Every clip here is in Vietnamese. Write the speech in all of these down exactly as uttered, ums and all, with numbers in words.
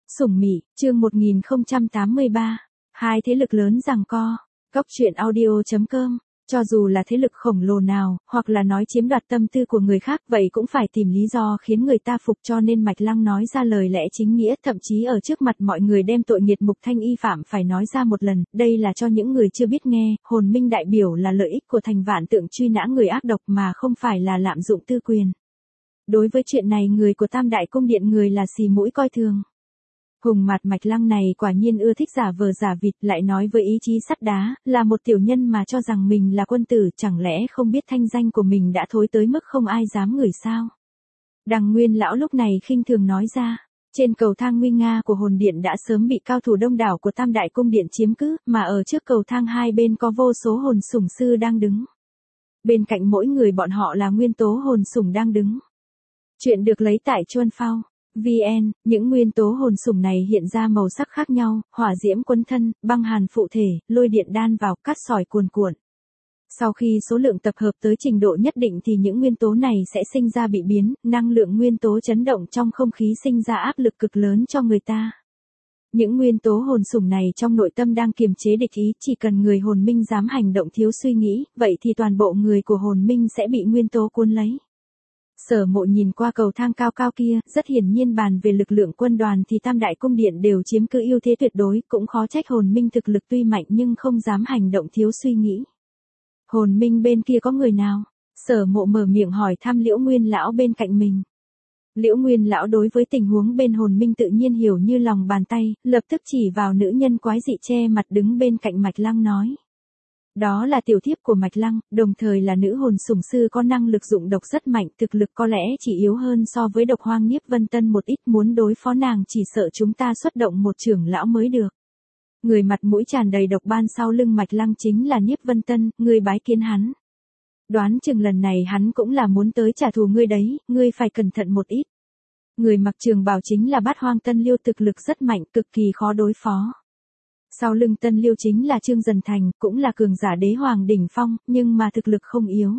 Sủng Mị, chương một nghìn không trăm tám mươi ba. Hai thế lực lớn giằng co. Cốc truyện audio chấm com. Cho dù là thế lực khổng lồ nào, hoặc là nói chiếm đoạt tâm tư của người khác, vậy cũng phải tìm lý do khiến người ta phục, cho nên Mạch Lăng nói ra lời lẽ chính nghĩa, thậm chí ở trước mặt mọi người đem tội nghiệt Mục Thanh Y phạm phải nói ra một lần, đây là cho những người chưa biết nghe, hồn minh đại biểu là lợi ích của thành vạn tượng truy nã người ác độc mà không phải là lạm dụng tư quyền. Đối với chuyện này người của Tam Đại Cung Điện người là xì mũi coi thường. Hùng mặt Mạch Lăng này quả nhiên ưa thích giả vờ giả vịt, lại nói với ý chí sắt đá, là một tiểu nhân mà cho rằng mình là quân tử, chẳng lẽ không biết thanh danh của mình đã thối tới mức không ai dám ngửi sao? Đằng Nguyên lão lúc này khinh thường nói ra, trên cầu thang nguy nga của hồn điện đã sớm bị cao thủ đông đảo của Tam Đại Cung Điện chiếm cứ, mà ở trước cầu thang hai bên có vô số hồn sủng sư đang đứng. Bên cạnh mỗi người bọn họ là nguyên tố hồn sủng đang đứng. Chuyện được lấy tại Chuân Phao. vê en, những nguyên tố hồn sủng này hiện ra màu sắc khác nhau, hỏa diễm quấn thân, băng hàn phụ thể, lôi điện đan vào, cát sỏi cuồn cuộn. Sau khi số lượng tập hợp tới trình độ nhất định thì những nguyên tố này sẽ sinh ra bị biến, năng lượng nguyên tố chấn động trong không khí sinh ra áp lực cực lớn cho người ta. Những nguyên tố hồn sủng này trong nội tâm đang kiềm chế địch ý, chỉ cần người hồn minh dám hành động thiếu suy nghĩ, vậy thì toàn bộ người của hồn minh sẽ bị nguyên tố cuốn lấy. Sở Mộ nhìn qua cầu thang cao cao kia, rất hiển nhiên bàn về lực lượng quân đoàn thì Tam Đại Cung Điện đều chiếm cứ ưu thế tuyệt đối, cũng khó trách hồn minh thực lực tuy mạnh nhưng không dám hành động thiếu suy nghĩ. Hồn minh bên kia có người nào? Sở Mộ mở miệng hỏi thăm Liễu Nguyên lão bên cạnh mình. Liễu Nguyên lão đối với tình huống bên hồn minh tự nhiên hiểu như lòng bàn tay, lập tức chỉ vào nữ nhân quái dị che mặt đứng bên cạnh Mạch Lăng nói. Đó là tiểu thiếp của Mạch Lăng, đồng thời là nữ hồn sủng sư có năng lực dụng độc rất mạnh, thực lực có lẽ chỉ yếu hơn so với Độc Hoang Nhiếp Vân Tân một ít, muốn đối phó nàng chỉ sợ chúng ta xuất động một trưởng lão mới được. Người mặt mũi tràn đầy độc ban sau lưng Mạch Lăng chính là Nhiếp Vân Tân, ngươi bái kiến hắn. Đoán chừng lần này hắn cũng là muốn tới trả thù ngươi đấy, ngươi phải cẩn thận một ít. Người mặc trường bào chính là Bát Hoang Tân Liêu, thực lực rất mạnh, cực kỳ khó đối phó. Sau lưng Tân Liêu chính là Trương Dần Thành, cũng là cường giả đế hoàng đỉnh phong, nhưng mà thực lực không yếu.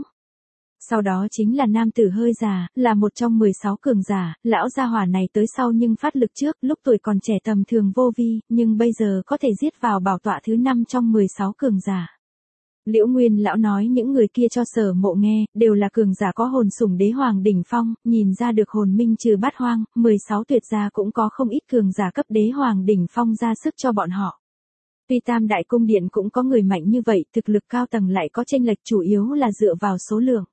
Sau đó chính là nam tử hơi già, là một trong mười sáu cường giả, lão gia hỏa này tới sau nhưng phát lực trước, lúc tuổi còn trẻ tầm thường vô vi, nhưng bây giờ có thể giết vào bảo tọa thứ năm trong mười sáu cường giả. Liễu Nguyên lão nói những người kia cho Sở Mộ nghe, đều là cường giả có hồn sủng đế hoàng đỉnh phong, nhìn ra được hồn minh trừ Bát Hoang, mười sáu tuyệt gia cũng có không ít cường giả cấp đế hoàng đỉnh phong ra sức cho bọn họ. Tuy Tam Đại Cung Điện cũng có người mạnh như vậy, thực lực cao tầng lại có chênh lệch, chủ yếu là dựa vào số lượng.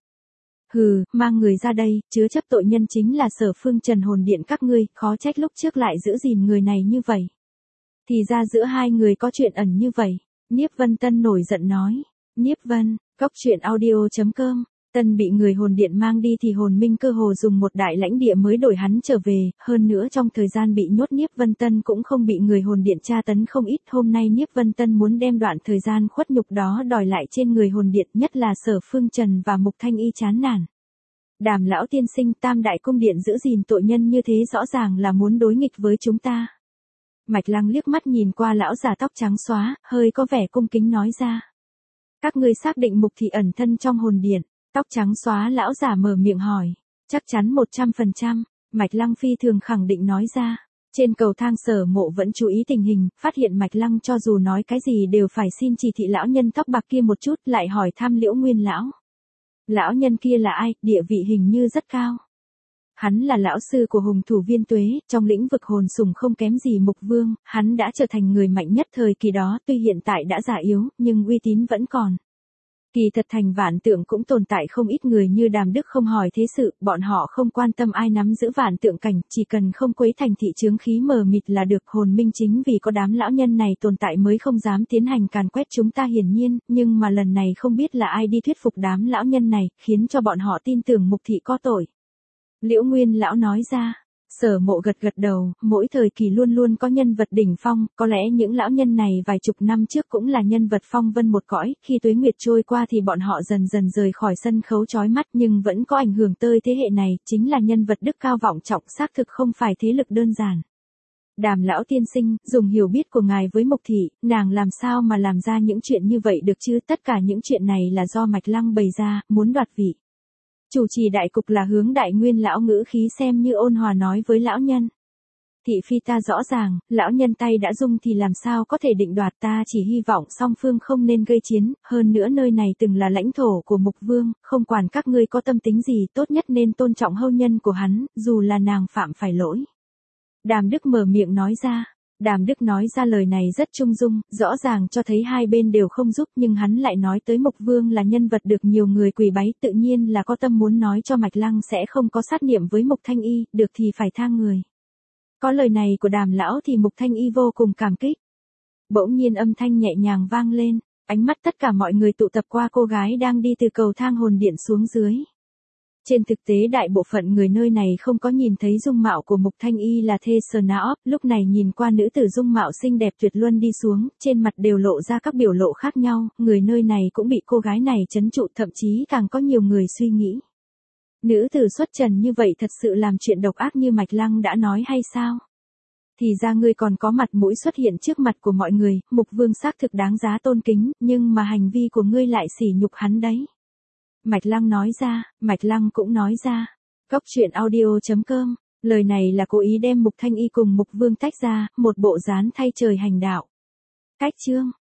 Hừ, mang người ra đây, chứa chấp tội nhân chính là Sở Phương Trần hồn điện các ngươi, khó trách lúc trước lại giữ gìn người này như vậy. Thì ra giữa hai người có chuyện ẩn như vậy. Nhiếp Vân Tân nổi giận nói. Nhiếp Vân, cốc truyện audio chấm com. Tân bị người hồn điện mang đi thì hồn minh cơ hồ dùng một đại lãnh địa mới đổi hắn trở về, hơn nữa trong thời gian bị nhốt Nhiếp Vân Tân cũng không bị người hồn điện tra tấn không ít, hôm nay Nhiếp Vân Tân muốn đem đoạn thời gian khuất nhục đó đòi lại trên người hồn điện, nhất là Sở Phương Trần và Mục Thanh Y chán nản. Đàm lão tiên sinh, Tam Đại Cung Điện giữ gìn tội nhân như thế rõ ràng là muốn đối nghịch với chúng ta. Mạch Lăng liếc mắt nhìn qua lão già tóc trắng xóa, hơi có vẻ cung kính nói ra. Các ngươi xác định Mục thị ẩn thân trong hồn điện. Tóc trắng xóa lão giả mở miệng hỏi. Chắc chắn một trăm phần trăm, Mạch Lăng phi thường khẳng định nói ra. Trên cầu thang Sở Mộ vẫn chú ý tình hình, phát hiện Mạch Lăng cho dù nói cái gì đều phải xin chỉ thị lão nhân tóc bạc kia một chút, lại hỏi thăm Liễu Nguyên lão. Lão nhân kia là ai, địa vị hình như rất cao. Hắn là lão sư của hùng thủ Viên Tuế, trong lĩnh vực hồn sủng không kém gì Mục Vương, hắn đã trở thành người mạnh nhất thời kỳ đó, tuy hiện tại đã già yếu, nhưng uy tín vẫn còn. Kỳ thật thành vạn tượng cũng tồn tại không ít người như Đàm Đức không hỏi thế sự, bọn họ không quan tâm ai nắm giữ vạn tượng cảnh, chỉ cần không quấy thành thị chướng khí mờ mịt là được. Hồn minh chính vì có đám lão nhân này tồn tại mới không dám tiến hành càn quét chúng ta hiển nhiên, nhưng mà lần này không biết là ai đi thuyết phục đám lão nhân này, khiến cho bọn họ tin tưởng Mục thị có tội. Liễu Nguyên lão nói ra. Sở Mộ gật gật đầu, mỗi thời kỳ luôn luôn có nhân vật đỉnh phong, có lẽ những lão nhân này vài chục năm trước cũng là nhân vật phong vân một cõi, khi tuế nguyệt trôi qua thì bọn họ dần dần rời khỏi sân khấu chói mắt nhưng vẫn có ảnh hưởng tới thế hệ này, chính là nhân vật đức cao vọng trọng, xác thực không phải thế lực đơn giản. Đàm lão tiên sinh, dùng hiểu biết của ngài với Mục thị, nàng làm sao mà làm ra những chuyện như vậy được chứ, tất cả những chuyện này là do Mạch Lăng bày ra, muốn đoạt vị. Chủ trì đại cục là Hướng Đại Nguyên lão ngữ khí xem như ôn hòa nói với lão nhân. Thị phi ta rõ ràng, lão nhân tay đã dung thì làm sao có thể định đoạt, ta chỉ hy vọng song phương không nên gây chiến, hơn nữa nơi này từng là lãnh thổ của Mục Vương, không quản các ngươi có tâm tính gì, tốt nhất nên tôn trọng hôn nhân của hắn, dù là nàng phạm phải lỗi. Đàm Đức mở miệng nói ra. Đàm Đức nói ra lời này rất trung dung, rõ ràng cho thấy hai bên đều không giúp, nhưng hắn lại nói tới Mục Vương là nhân vật được nhiều người quỳ bái, tự nhiên là có tâm muốn nói cho Mạch Lăng sẽ không có sát niệm với Mục Thanh Y, được thì phải tha người. Có lời này của Đàm lão thì Mục Thanh Y vô cùng cảm kích. Bỗng nhiên âm thanh nhẹ nhàng vang lên, ánh mắt tất cả mọi người tụ tập qua cô gái đang đi từ cầu thang hồn điện xuống dưới. Trên thực tế đại bộ phận người nơi này không có nhìn thấy dung mạo của Mục Thanh Y là thê Snaop, lúc này nhìn qua nữ tử dung mạo xinh đẹp tuyệt luân đi xuống, trên mặt đều lộ ra các biểu lộ khác nhau, người nơi này cũng bị cô gái này trấn trụ, thậm chí càng có nhiều người suy nghĩ. Nữ tử xuất trần như vậy thật sự làm chuyện độc ác như Mạch Lăng đã nói hay sao? Thì ra ngươi còn có mặt mũi xuất hiện trước mặt của mọi người, Mục Vương xác thực đáng giá tôn kính, nhưng mà hành vi của ngươi lại sỉ nhục hắn đấy. Mạch Lăng nói ra, Mạch Lăng cũng nói ra. Cốc truyện audio chấm com, lời này là cố ý đem Mục Thanh Y cùng Mục Vương tách ra, một bộ dáng thay trời hành đạo. Cách chương.